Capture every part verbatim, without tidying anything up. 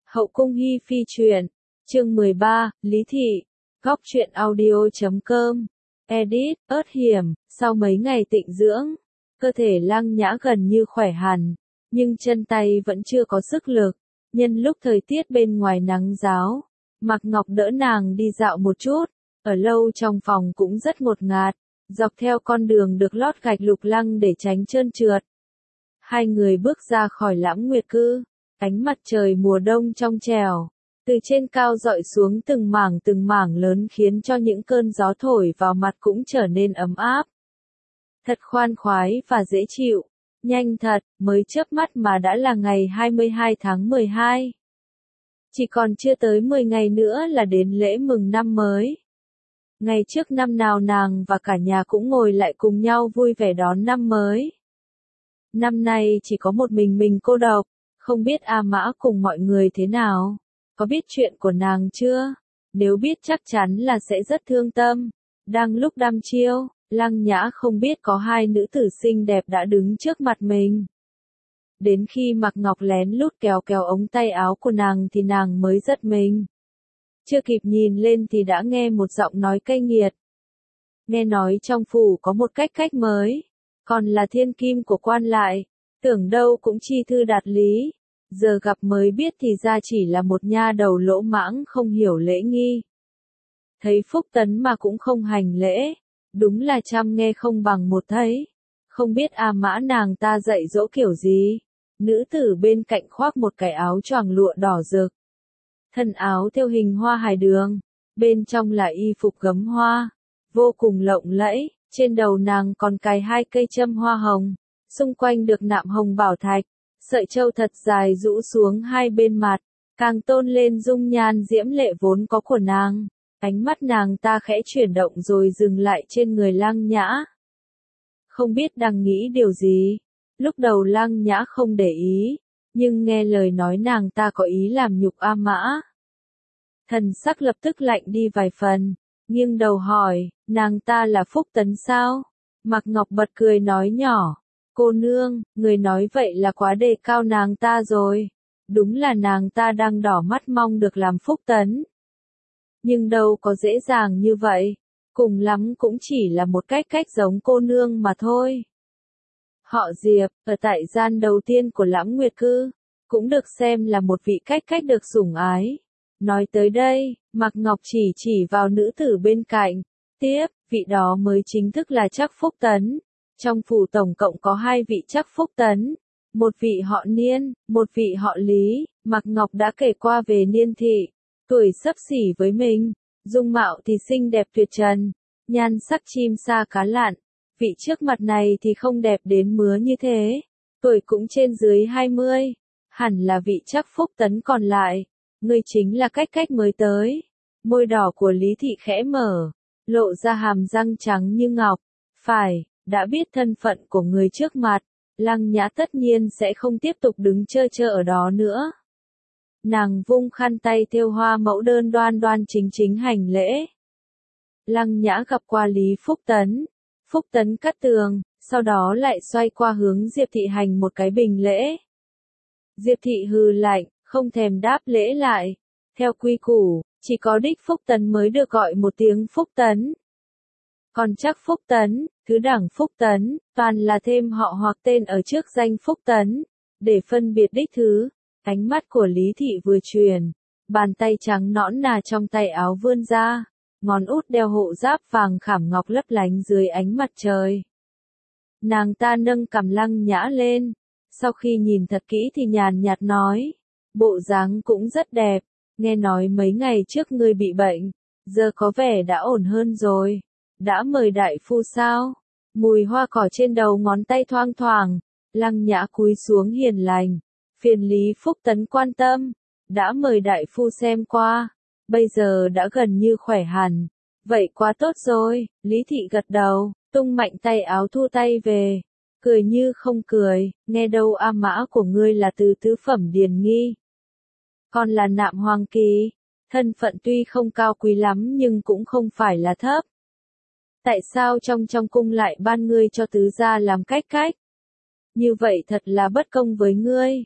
Hậu cung hi phi truyện, chương mười ba, Lý Thị, góc truyện audio chấm com, edit, ớt hiểm, sau mấy ngày tịnh dưỡng, cơ thể Lăng Nhã gần như khỏe hẳn, nhưng chân tay vẫn chưa có sức lực, nhân lúc thời tiết bên ngoài nắng ráo, Mạc Ngọc đỡ nàng đi dạo một chút, ở lâu trong phòng cũng rất ngột ngạt, dọc theo con đường được lót gạch lục lăng để tránh trơn trượt. Hai người bước ra khỏi Lãng Nguyệt Cư. Ánh mặt trời mùa đông trong trẻo, từ trên cao dọi xuống từng mảng từng mảng lớn khiến cho những cơn gió thổi vào mặt cũng trở nên ấm áp. Thật khoan khoái và dễ chịu, nhanh thật, mới chớp mắt mà đã là ngày hai mươi hai tháng mười hai. Chỉ còn chưa tới mười ngày nữa là đến lễ mừng năm mới. Ngày trước năm nào nàng và cả nhà cũng ngồi lại cùng nhau vui vẻ đón năm mới. Năm nay chỉ có một mình mình cô độc. Không biết A Mã cùng mọi người thế nào, có biết chuyện của nàng chưa? Nếu biết chắc chắn là sẽ rất thương tâm. Đang lúc đăm chiêu, Lăng Nhã không biết có hai nữ tử xinh đẹp đã đứng trước mặt mình. Đến khi Mạc Ngọc lén lút kéo kéo ống tay áo của nàng thì nàng mới giật mình. Chưa kịp nhìn lên thì đã nghe một giọng nói cay nghiệt. Nghe nói trong phủ có một cách cách mới, còn là thiên kim của quan lại, tưởng đâu cũng chi thư đạt lý. Giờ gặp mới biết thì ra chỉ là một nha đầu lỗ mãng không hiểu lễ nghi. Thấy Phúc Tấn mà cũng không hành lễ, đúng là trăm nghe không bằng một thấy. Không biết A Mã nàng ta dạy dỗ kiểu gì. Nữ tử bên cạnh khoác một cái áo choàng lụa đỏ rực. Thân áo theo hình hoa hài đường, bên trong là y phục gấm hoa, vô cùng lộng lẫy, trên đầu nàng còn cài hai cây châm hoa hồng, xung quanh được nạm hồng bảo thạch. Sợi châu thật dài rũ xuống hai bên mặt, càng tôn lên dung nhan diễm lệ vốn có của nàng. Ánh mắt nàng ta khẽ chuyển động rồi dừng lại trên người Lăng Nhã. Không biết đang nghĩ điều gì. Lúc đầu Lăng Nhã không để ý, nhưng nghe lời nói nàng ta có ý làm nhục A Mã. Thần sắc lập tức lạnh đi vài phần, nghiêng đầu hỏi, nàng ta là Phúc Tấn sao? Mạc Ngọc bật cười nói nhỏ. Cô nương, người nói vậy là quá đề cao nàng ta rồi. Đúng là nàng ta đang đỏ mắt mong được làm Phúc Tấn. Nhưng đâu có dễ dàng như vậy. Cùng lắm cũng chỉ là một cách cách giống cô nương mà thôi. Họ Diệp, ở tại gian đầu tiên của Lãng Nguyệt Cư, cũng được xem là một vị cách cách được sủng ái. Nói tới đây, Mạc Ngọc chỉ chỉ vào nữ tử bên cạnh. Tiếp, vị đó mới chính thức là Trắc Phúc Tấn. Trong phủ tổng cộng có hai vị Trắc Phúc Tấn, một vị họ Niên, một vị họ Lý. Mạc Ngọc đã kể qua về Niên thị, tuổi xấp xỉ với mình, dung mạo thì xinh đẹp tuyệt trần, nhan sắc chim sa cá lặn. Vị trước mặt này thì không đẹp đến mứa như thế, tuổi cũng trên dưới hai mươi, hẳn là vị Trắc Phúc Tấn còn lại. Người chính là cách cách mới tới. Môi đỏ của Lý Thị khẽ mở, lộ ra hàm răng trắng như ngọc. Phải. Đã biết thân phận của người trước mặt, Lăng Nhã tất nhiên sẽ không tiếp tục đứng chơi chơi ở đó nữa. Nàng vung khăn tay thêu hoa mẫu đơn đoan đoan chính chính hành lễ. Lăng Nhã gặp qua Lý Phúc Tấn. Phúc Tấn cắt tường, sau đó lại xoay qua hướng Diệp Thị hành một cái bình lễ. Diệp Thị hừ lạnh, không thèm đáp lễ lại. Theo quy củ, chỉ có đích Phúc Tấn mới được gọi một tiếng Phúc Tấn. Còn Trắc Phúc Tấn, thứ đẳng Phúc Tấn, toàn là thêm họ hoặc tên ở trước danh Phúc Tấn, để phân biệt đích thứ. Ánh mắt của Lý Thị vừa chuyển, bàn tay trắng nõn nà trong tay áo vươn ra, ngón út đeo hộ giáp vàng khảm ngọc lấp lánh dưới ánh mặt trời. Nàng ta nâng cằm Lăng Nhã lên, sau khi nhìn thật kỹ thì nhàn nhạt nói, bộ dáng cũng rất đẹp, nghe nói mấy ngày trước ngươi bị bệnh, giờ có vẻ đã ổn hơn rồi. Đã mời đại phu sao? Mùi hoa cỏ trên đầu ngón tay thoang thoảng, Lăng Nhã cúi xuống hiền lành, phiền Lý Phúc Tấn quan tâm, đã mời đại phu xem qua, bây giờ đã gần như khỏe hẳn, vậy quá tốt rồi. Lý Thị gật đầu, tung mạnh tay áo thu tay về, cười như không cười, nghe đâu A Mã của ngươi là từ tứ phẩm điền nghi, còn là nạm hoàng kỳ, thân phận tuy không cao quý lắm nhưng cũng không phải là thấp. Tại sao trong trong cung lại ban ngươi cho tứ gia làm cách cách? Như vậy thật là bất công với ngươi.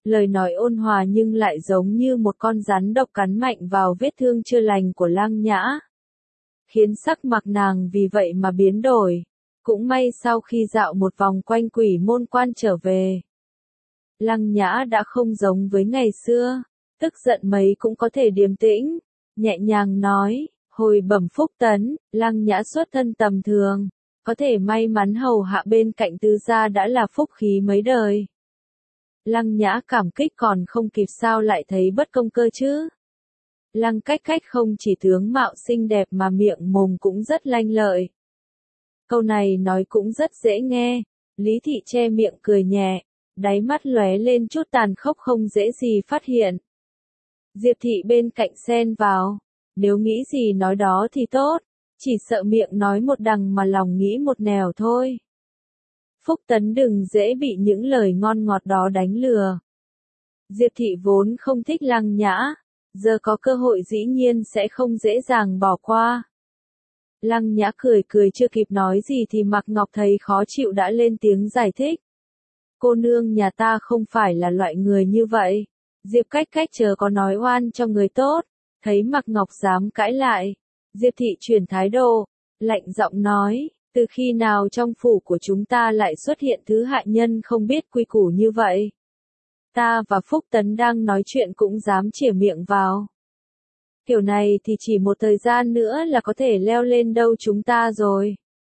lời nói ôn hòa nhưng lại giống như một con rắn độc cắn mạnh vào vết thương chưa lành của Lăng Nhã. Khiến sắc mặt nàng vì vậy mà biến đổi. Cũng may sau khi dạo một vòng quanh quỷ môn quan trở về, Lăng Nhã đã không giống với ngày xưa, tức giận mấy cũng có thể điềm tĩnh, nhẹ nhàng nói, hồi bẩm Phúc Tấn, Lăng Nhã xuất thân tầm thường, có thể may mắn hầu hạ bên cạnh tứ gia đã là phúc khí mấy đời. Lăng Nhã cảm kích còn không kịp sao lại thấy bất công cơ chứ. Lăng Cách Cách không chỉ tướng mạo xinh đẹp mà miệng mồm cũng rất lanh lợi. Câu này nói cũng rất dễ nghe, Lý Thị che miệng cười nhẹ, đáy mắt lóe lên chút tàn khốc không dễ gì phát hiện. Diệp Thị bên cạnh xen vào, nếu nghĩ gì nói đó thì tốt, chỉ sợ miệng nói một đằng mà lòng nghĩ một nẻo thôi. Phúc Tấn đừng dễ bị những lời ngon ngọt đó đánh lừa. Diệp Thị vốn không thích Lăng Nhã, giờ có cơ hội dĩ nhiên sẽ không dễ dàng bỏ qua. Lăng Nhã cười cười chưa kịp nói gì thì Mạc Ngọc thấy khó chịu đã lên tiếng giải thích. Cô nương nhà ta không phải là loại người như vậy. Diệp Cách Cách chớ có nói oan cho người tốt. Thấy Mạc Ngọc dám cãi lại, Diệp Thị chuyển thái độ, lạnh giọng nói, từ khi nào trong phủ của chúng ta lại xuất hiện thứ hạ nhân không biết quy củ như vậy. Ta và Phúc Tấn đang nói chuyện cũng dám chĩa miệng vào. Kiểu này thì chỉ một thời gian nữa là có thể leo lên đâu chúng ta rồi.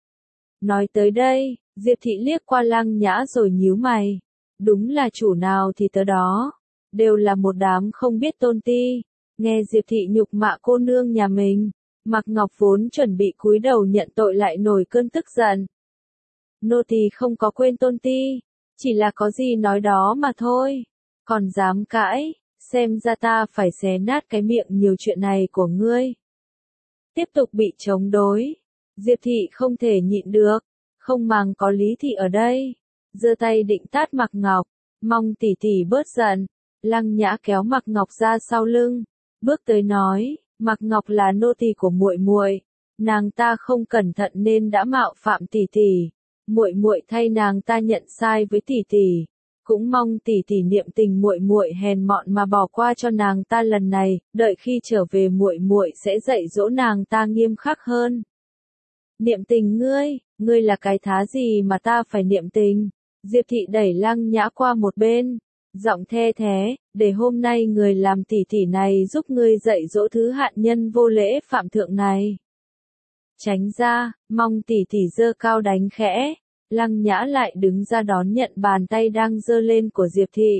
Nói tới đây, Diệp Thị liếc qua Lăng Nhã rồi nhíu mày. Đúng là chủ nào thì tớ đó. Đều là một đám không biết tôn ti. Nghe Diệp Thị nhục mạ cô nương nhà mình, Mạc Ngọc vốn chuẩn bị cúi đầu nhận tội lại nổi cơn tức giận. Nô tỳ không có quên tôn ti, chỉ là có gì nói đó mà thôi. Còn dám cãi, xem ra ta phải xé nát cái miệng nhiều chuyện này của ngươi. Tiếp tục bị chống đối, Diệp Thị không thể nhịn được, không màng có Lý Thị ở đây, giơ tay định tát Mạc Ngọc, mong tỷ tỷ bớt giận. Lăng Nhã kéo Mạc Ngọc ra sau lưng, bước tới nói, Mạc Ngọc là nô tỳ của muội muội, nàng ta không cẩn thận nên đã mạo phạm tỷ tỷ, muội muội thay nàng ta nhận sai với tỷ tỷ, cũng mong tỷ tỷ niệm tình muội muội hèn mọn mà bỏ qua cho nàng ta lần này, đợi khi trở về muội muội sẽ dạy dỗ nàng ta nghiêm khắc hơn. Niệm tình ngươi, ngươi là cái thá gì mà ta phải niệm tình? Diệp Thị đẩy Lăng Nhã qua một bên, giọng the thế, để hôm nay người làm tỷ tỷ này giúp ngươi dạy dỗ thứ hạn nhân vô lễ phạm thượng này. Tránh ra, mong tỷ tỷ giơ cao đánh khẽ. Lăng Nhã lại đứng ra đón nhận bàn tay đang giơ lên của Diệp Thị.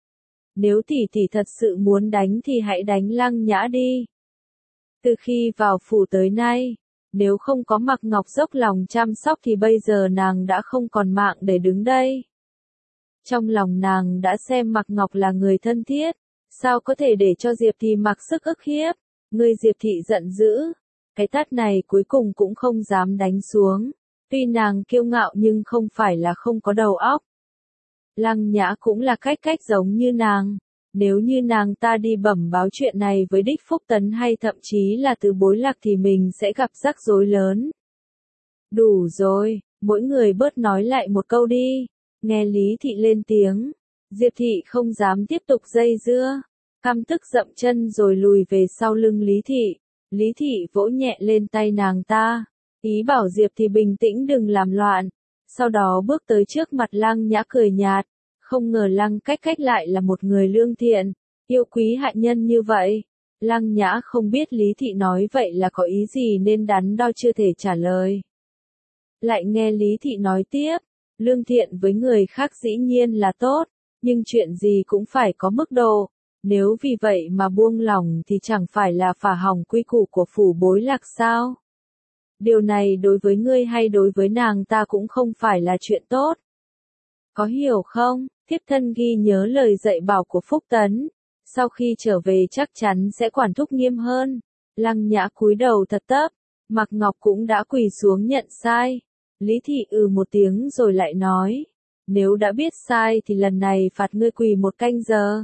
Nếu tỷ tỷ thật sự muốn đánh thì hãy đánh Lăng Nhã đi. Từ khi vào phủ tới nay, nếu không có Mạc Ngọc dốc lòng chăm sóc thì bây giờ nàng đã không còn mạng để đứng đây. Trong lòng nàng đã xem Mạc Ngọc là người thân thiết, sao có thể để cho Diệp Thị mặc sức ức hiếp. Người Diệp Thị giận dữ, cái tát này cuối cùng cũng không dám đánh xuống. Tuy nàng kiêu ngạo nhưng không phải là không có đầu óc. Lăng Nhã cũng là Cách Cách giống như nàng. Nếu như nàng ta đi bẩm báo chuyện này với đích Phúc Tấn hay thậm chí là từ Bối Lạc thì mình sẽ gặp rắc rối lớn. Đủ rồi, mỗi người bớt nói lại một câu đi. Nghe Lý Thị lên tiếng, Diệp Thị không dám tiếp tục dây dưa, căm tức dậm chân rồi lùi về sau lưng Lý Thị. Lý Thị vỗ nhẹ lên tay nàng ta, ý bảo Diệp Thị bình tĩnh đừng làm loạn, sau đó bước tới trước mặt Lăng Nhã cười nhạt, không ngờ Lăng Cách Cách lại là một người lương thiện, yêu quý hạ nhân như vậy. Lăng Nhã không biết Lý Thị nói vậy là có ý gì nên đắn đo chưa thể trả lời. Lại nghe Lý Thị nói tiếp, lương thiện với người khác dĩ nhiên là tốt, nhưng chuyện gì cũng phải có mức độ, nếu vì vậy mà buông lỏng thì chẳng phải là phá hỏng quy củ của phủ Bối Lạc sao? Điều này đối với ngươi hay đối với nàng ta cũng không phải là chuyện tốt. Có hiểu không? Thiếp thân ghi nhớ lời dạy bảo của Phúc Tấn, sau khi trở về chắc chắn sẽ quản thúc nghiêm hơn. Lăng Nhã cúi đầu thật thấp, Mạc Ngọc cũng đã quỳ xuống nhận sai. Lý Thị ừ một tiếng rồi lại nói, nếu đã biết sai thì lần này phạt ngươi quỳ một canh giờ.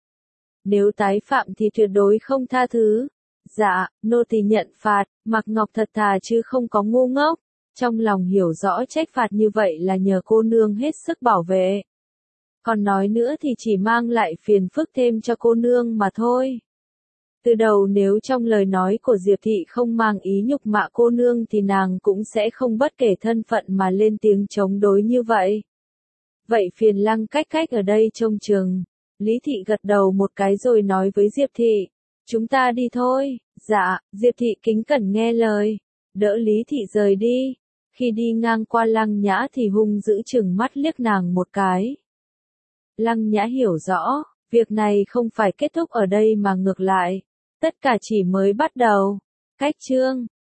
Nếu tái phạm thì tuyệt đối không tha thứ. Dạ, nô tỳ nhận phạt. Mạc Ngọc thật thà chứ không có ngu ngốc, trong lòng hiểu rõ trách phạt như vậy là nhờ cô nương hết sức bảo vệ. Còn nói nữa thì chỉ mang lại phiền phức thêm cho cô nương mà thôi. Từ đầu nếu trong lời nói của Diệp Thị không mang ý nhục mạ cô nương thì nàng cũng sẽ không bất kể thân phận mà lên tiếng chống đối như vậy. Vậy phiền Lăng Cách Cách ở đây trông chừng. Lý Thị gật đầu một cái rồi nói với Diệp Thị. Chúng ta đi thôi. Dạ, Diệp Thị kính cẩn nghe lời. Đỡ Lý Thị rời đi. Khi đi ngang qua Lăng Nhã thì hung dữ chừng mắt liếc nàng một cái. Lăng Nhã hiểu rõ, việc này không phải kết thúc ở đây mà ngược lại. Tất cả chỉ mới bắt đầu. Cách chương